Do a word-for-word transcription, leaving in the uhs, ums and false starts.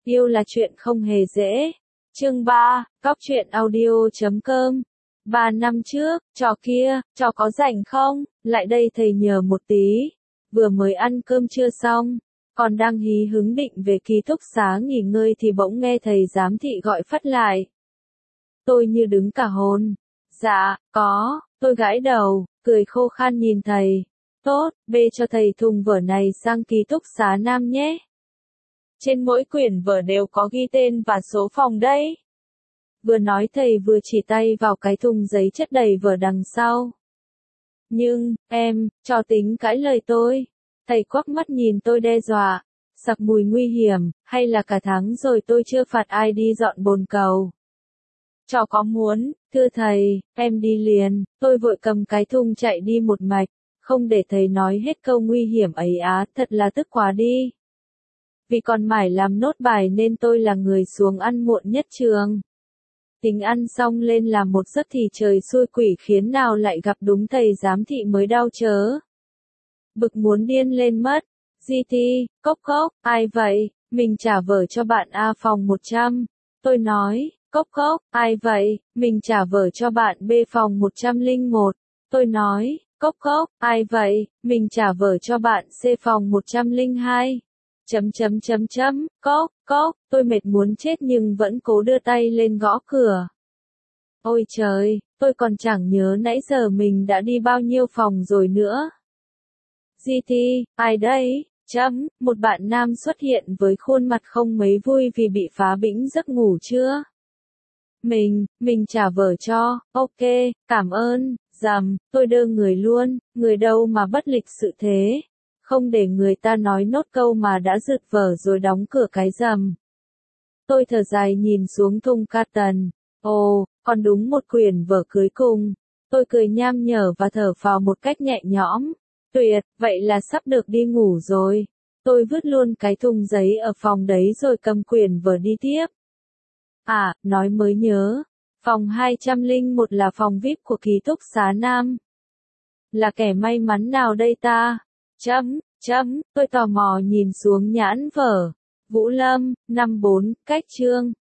Yêu là chuyện không hề dễ. Chương ba, cóc truyện audio chấm com. Ba năm trước, trò kia, trò có rảnh không? Lại đây thầy nhờ một tí. Vừa mới ăn cơm trưa xong, còn đang hí hứng định về ký túc xá nghỉ ngơi thì bỗng nghe thầy giám thị gọi phắt lại. Tôi như đứng cả hồn. Dạ, có, tôi gãi đầu, cười khô khan nhìn thầy. Tốt, bê cho thầy thùng vở này sang ký túc xá nam nhé. Trên mỗi quyển vở đều có ghi tên và số phòng đấy. Vừa nói thầy vừa chỉ tay vào cái thùng giấy chất đầy vở đằng sau. Nhưng, em, cho tính cãi lời tôi. Thầy quắc mắt nhìn tôi đe dọa. Sặc mùi nguy hiểm, hay là cả tháng rồi tôi chưa phạt ai đi dọn bồn cầu. Trò có muốn, thưa thầy, em đi liền. Tôi vội cầm cái thùng chạy đi một mạch, không để thầy nói hết câu nguy hiểm ấy á, thật là tức quá đi. Vì còn mải làm nốt bài nên tôi là người xuống ăn muộn nhất trường. Tính ăn xong lên làm một giấc thì trời xui quỷ khiến nào lại gặp đúng thầy giám thị mới đau chớ. Bực muốn điên lên mất. giê tê, cốc cốc, ai vậy? Mình trả vở cho bạn A phòng một trăm. Tôi nói, cốc cốc, ai vậy? Mình trả vở cho bạn B phòng một trăm lẻ một. Tôi nói, cốc cốc, ai vậy? Mình trả vở cho bạn C phòng một trăm lẻ hai. Chấm chấm chấm chấm, cốc, cốc, tôi mệt muốn chết nhưng vẫn cố đưa tay lên gõ cửa. Ôi trời, tôi còn chẳng nhớ nãy giờ mình đã đi bao nhiêu phòng rồi nữa. giê tê, ai đây? Chấm, một bạn nam xuất hiện với khuôn mặt không mấy vui vì bị phá bĩnh giấc ngủ trưa. Mình, mình trả vở cho, ok, cảm ơn, dầm, tôi đơ người luôn, người đâu mà bất lịch sự thế. Không để người ta nói nốt câu mà đã rượt vở rồi đóng cửa cái rầm. Tôi thở dài nhìn xuống thùng carton. Ồ, còn đúng một quyển vở cuối cùng. Tôi cười nham nhở và thở phào một cách nhẹ nhõm. Tuyệt, vậy là sắp được đi ngủ rồi. Tôi vứt luôn cái thùng giấy ở phòng đấy rồi cầm quyển vở đi tiếp. À, nói mới nhớ. Phòng hai trăm lẻ một là phòng vi ai pi của ký túc xá nam. Là kẻ may mắn nào đây ta? Chấm, chấm, tôi tò mò nhìn xuống nhãn vở. Vũ Lâm, năm bốn, cách chương.